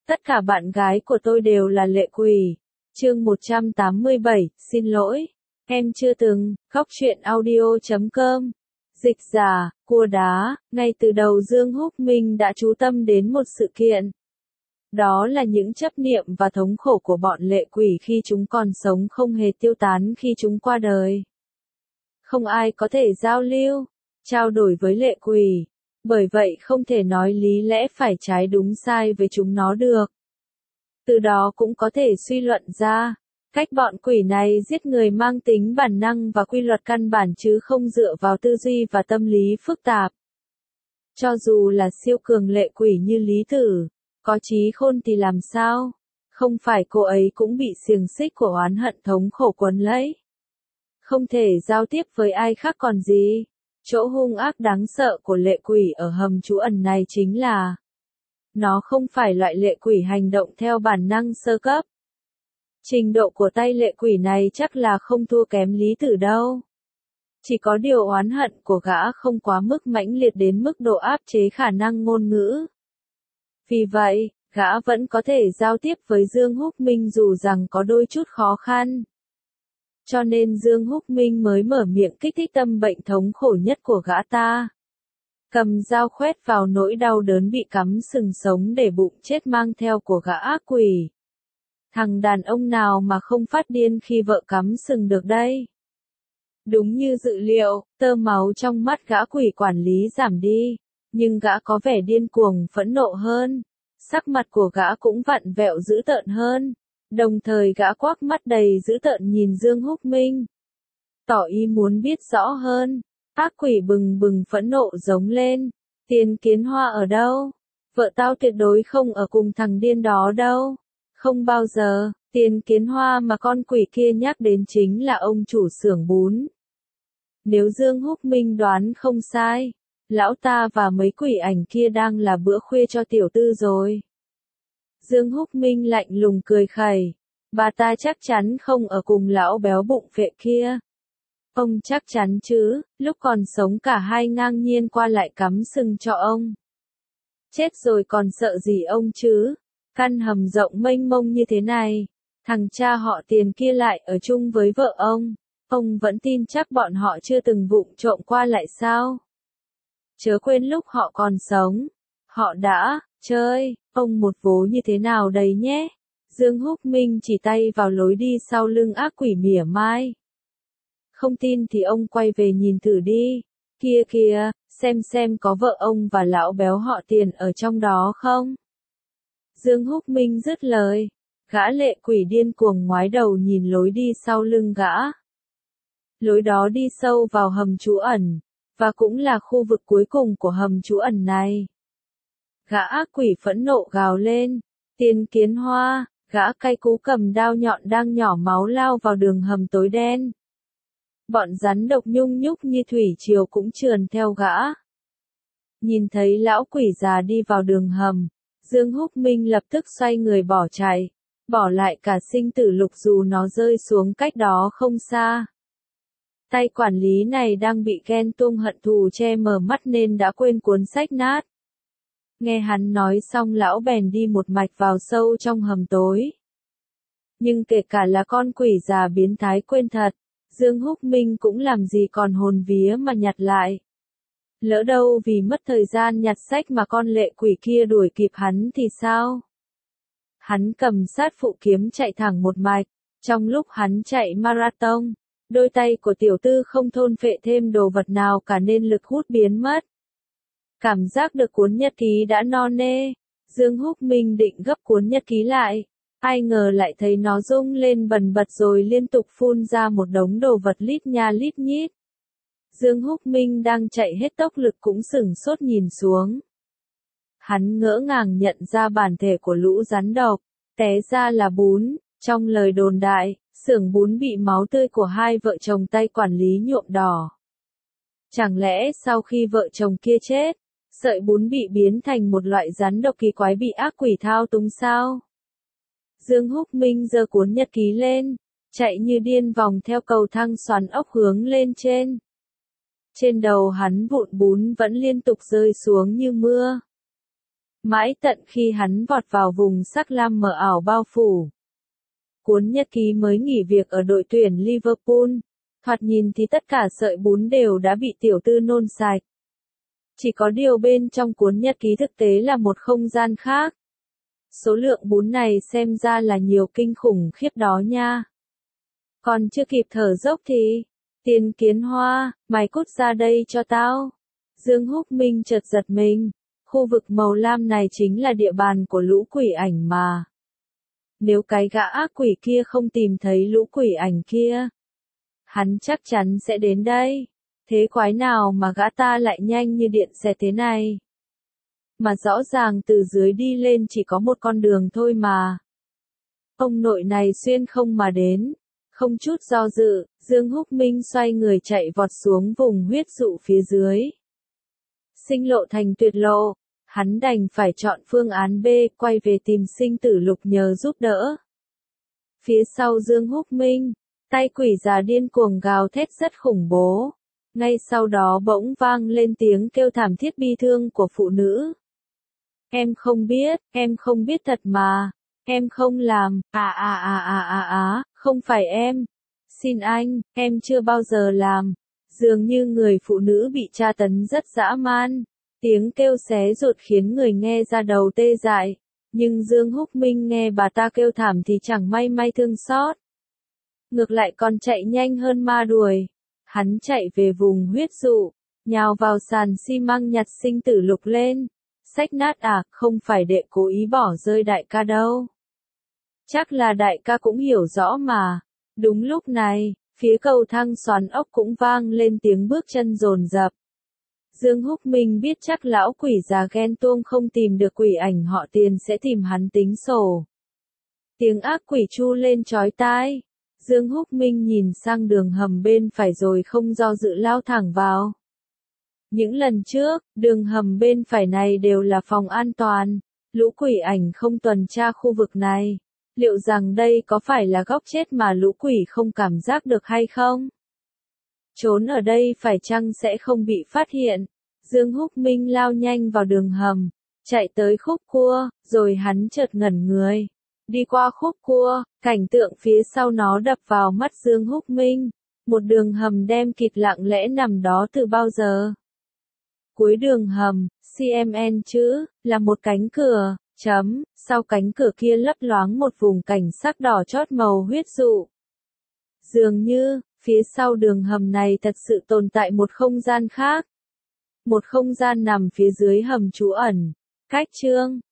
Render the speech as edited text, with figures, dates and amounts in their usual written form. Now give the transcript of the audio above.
Tất cả bạn gái của tôi đều là lệ quỷ. Chương 187, xin lỗi. Em chưa từng, khóc chuyện audio.com. Dịch giả, cua đá, ngay từ đầu Dương Húc Minh đã chú tâm đến một sự kiện. Đó là những chấp niệm và thống khổ của bọn lệ quỷ khi chúng còn sống không hề tiêu tán khi chúng qua đời. Không ai có thể giao lưu, trao đổi với lệ quỷ, bởi vậy không thể nói lý lẽ phải trái đúng sai với chúng nó được. Từ đó cũng có thể suy luận ra, cách bọn quỷ này giết người mang tính bản năng và quy luật căn bản chứ không dựa vào tư duy và tâm lý phức tạp. Cho dù là siêu cường lệ quỷ như Lý Tử, có trí khôn thì làm sao? Không phải cô ấy cũng bị xiềng xích của oán hận thống khổ quấn lấy. Không thể giao tiếp với ai khác còn gì. Chỗ hung ác đáng sợ của lệ quỷ ở hầm trú ẩn này chính là nó không phải loại lệ quỷ hành động theo bản năng sơ cấp. Trình độ của tay lệ quỷ này chắc là không thua kém Lý Tử đâu. Chỉ có điều oán hận của gã không quá mức mãnh liệt đến mức độ áp chế khả năng ngôn ngữ. Vì vậy, gã vẫn có thể giao tiếp với Dương Húc Minh dù rằng có đôi chút khó khăn. Cho nên Dương Húc Minh mới mở miệng kích thích tâm bệnh thống khổ nhất của gã ta. Cầm dao khoét vào nỗi đau đớn bị cắm sừng sống để bụng chết mang theo của gã ác quỷ. Thằng đàn ông nào mà không phát điên khi vợ cắm sừng được đây? Đúng như dự liệu, tơ máu trong mắt gã quỷ quản lý giảm đi, nhưng gã có vẻ điên cuồng phẫn nộ hơn. Sắc mặt của gã cũng vặn vẹo dữ tợn hơn. Đồng thời gã quắc mắt đầy dữ tợn nhìn Dương Húc Minh. Tỏ ý muốn biết rõ hơn. Ác quỷ bừng bừng phẫn nộ giống lên. Tiền Kiến Hoa ở đâu? Vợ tao tuyệt đối không ở cùng thằng điên đó đâu. Không bao giờ, Tiền Kiến Hoa mà con quỷ kia nhắc đến chính là ông chủ xưởng bún. Nếu Dương Húc Minh đoán không sai, lão ta và mấy quỷ ảnh kia đang là bữa khuya cho tiểu tư rồi. Dương Húc Minh lạnh lùng cười khẩy. Bà ta chắc chắn không ở cùng lão béo bụng phệ kia. Ông chắc chắn chứ, lúc còn sống cả hai ngang nhiên qua lại cắm sừng cho ông. Chết rồi còn sợ gì ông chứ? Căn hầm rộng mênh mông như thế này, thằng cha họ Tiền kia lại ở chung với vợ ông vẫn tin chắc bọn họ chưa từng vụng trộm qua lại sao? Chớ quên lúc họ còn sống, họ đã chơi ông một vố như thế nào đấy nhé. Dương Húc Minh chỉ tay vào lối đi sau lưng ác quỷ mỉa mai. Không tin thì ông quay về nhìn thử đi. Kia kìa, xem có vợ ông và lão béo họ Tiền ở trong đó không? Dương Húc Minh dứt lời. Gã lệ quỷ điên cuồng ngoái đầu nhìn lối đi sau lưng gã. Lối đó đi sâu vào hầm trú ẩn, và cũng là khu vực cuối cùng của hầm trú ẩn này. Gã ác quỷ phẫn nộ gào lên. Tiền Kiến Hoa, gã cay cú cầm đao nhọn đang nhỏ máu lao vào đường hầm tối đen. Bọn rắn độc nhung nhúc như thủy triều cũng trườn theo gã. Nhìn thấy lão quỷ già đi vào đường hầm, Dương Húc Minh lập tức xoay người bỏ chạy, bỏ lại cả sinh tử lục dù nó rơi xuống cách đó không xa. Tay quản lý này đang bị ghen tuông hận thù che mờ mắt nên đã quên cuốn sách nát. Nghe hắn nói xong lão bèn đi một mạch vào sâu trong hầm tối. Nhưng kể cả là con quỷ già biến thái quên thật, Dương Húc Minh cũng làm gì còn hồn vía mà nhặt lại. Lỡ đâu vì mất thời gian nhặt sách mà con lệ quỷ kia đuổi kịp hắn thì sao? Hắn cầm sát phụ kiếm chạy thẳng một mạch. Trong lúc hắn chạy marathon, đôi tay của tiểu tư không thôn phệ thêm đồ vật nào cả nên lực hút biến mất. Cảm giác được cuốn nhật ký đã no nê. Dương Húc Minh định gấp cuốn nhật ký lại. Ai ngờ lại thấy nó rung lên bần bật rồi liên tục phun ra một đống đồ vật lít nha lít nhít. Dương Húc Minh đang chạy hết tốc lực cũng sửng sốt nhìn xuống. Hắn ngỡ ngàng nhận ra bản thể của lũ rắn độc, té ra là bún. Trong lời đồn đại, xưởng bún bị máu tươi của hai vợ chồng tay quản lý nhuộm đỏ. Chẳng lẽ sau khi vợ chồng kia chết, sợi bún bị biến thành một loại rắn độc kỳ quái bị ác quỷ thao túng sao? Dương Húc Minh giơ cuốn nhật ký lên, chạy như điên vòng theo cầu thang xoắn ốc hướng lên trên. Trên đầu hắn vụn bún vẫn liên tục rơi xuống như mưa. Mãi tận khi hắn vọt vào vùng sắc lam mờ ảo bao phủ. Cuốn nhật ký mới nghỉ việc ở đội tuyển Liverpool. Thoạt nhìn thì tất cả sợi bún đều đã bị tiểu tư nôn sạch. Chỉ có điều bên trong cuốn nhật ký thực tế là một không gian khác. Số lượng bún này xem ra là nhiều kinh khủng khiếp đó nha. Còn chưa kịp thở dốc thì, Tiền Kiến Hoa, mày cút ra đây cho tao. Dương Húc Minh chợt giật mình, khu vực màu lam này chính là địa bàn của lũ quỷ ảnh mà. Nếu cái gã ác quỷ kia không tìm thấy lũ quỷ ảnh kia, hắn chắc chắn sẽ đến đây. Thế quái nào mà gã ta lại nhanh như điện xẹt thế này? Mà rõ ràng từ dưới đi lên chỉ có một con đường thôi mà. Ông nội này xuyên không mà đến. Không chút do dự, Dương Húc Minh xoay người chạy vọt xuống vùng huyết dụ phía dưới. Sinh lộ thành tuyệt lộ, hắn đành phải chọn phương án B, quay về tìm Sinh Tử Lục nhờ giúp đỡ. Phía sau Dương Húc Minh, tay quỷ già điên cuồng gào thét rất khủng bố. Ngay sau đó bỗng vang lên tiếng kêu thảm thiết bi thương của phụ nữ. Em không biết thật mà. Em không làm, không phải em. Xin anh, em chưa bao giờ làm. Dường như người phụ nữ bị tra tấn rất dã man. Tiếng kêu xé ruột khiến người nghe ra đầu tê dại. Nhưng Dương Húc Minh nghe bà ta kêu thảm thì chẳng may thương xót. Ngược lại còn chạy nhanh hơn ma đuổi. Hắn chạy về vùng huyết dụ, nhào vào sàn xi măng nhặt Sinh Tử Lục lên. Xách nát không phải đệ cố ý bỏ rơi đại ca đâu. Chắc là đại ca cũng hiểu rõ mà. Đúng lúc này, phía cầu thang xoắn ốc cũng vang lên tiếng bước chân dồn dập. Dương Húc Minh biết chắc lão quỷ già ghen tuông không tìm được quỷ ảnh họ Tiền sẽ tìm hắn tính sổ. Tiếng ác quỷ chu lên chói tai. Dương Húc Minh nhìn sang đường hầm bên phải rồi không do dự lao thẳng vào. Những lần trước, đường hầm bên phải này đều là phòng an toàn. Lũ quỷ ảnh không tuần tra khu vực này. Liệu rằng đây có phải là góc chết mà lũ quỷ không cảm giác được hay không? Trốn ở đây phải chăng sẽ không bị phát hiện? Dương Húc Minh lao nhanh vào đường hầm, chạy tới khúc cua, rồi hắn chợt ngẩn người. Đi qua khúc cua, cảnh tượng phía sau nó đập vào mắt Dương Húc Minh. Một đường hầm đen kịt lặng lẽ nằm đó từ bao giờ. Cuối đường hầm, CMN chữ, là một cánh cửa. Sau cánh cửa kia lấp loáng một vùng cảnh sắc đỏ chót màu huyết dụ. Dường như, phía sau đường hầm này thật sự tồn tại một không gian khác. Một không gian nằm phía dưới hầm trú ẩn. Cách chương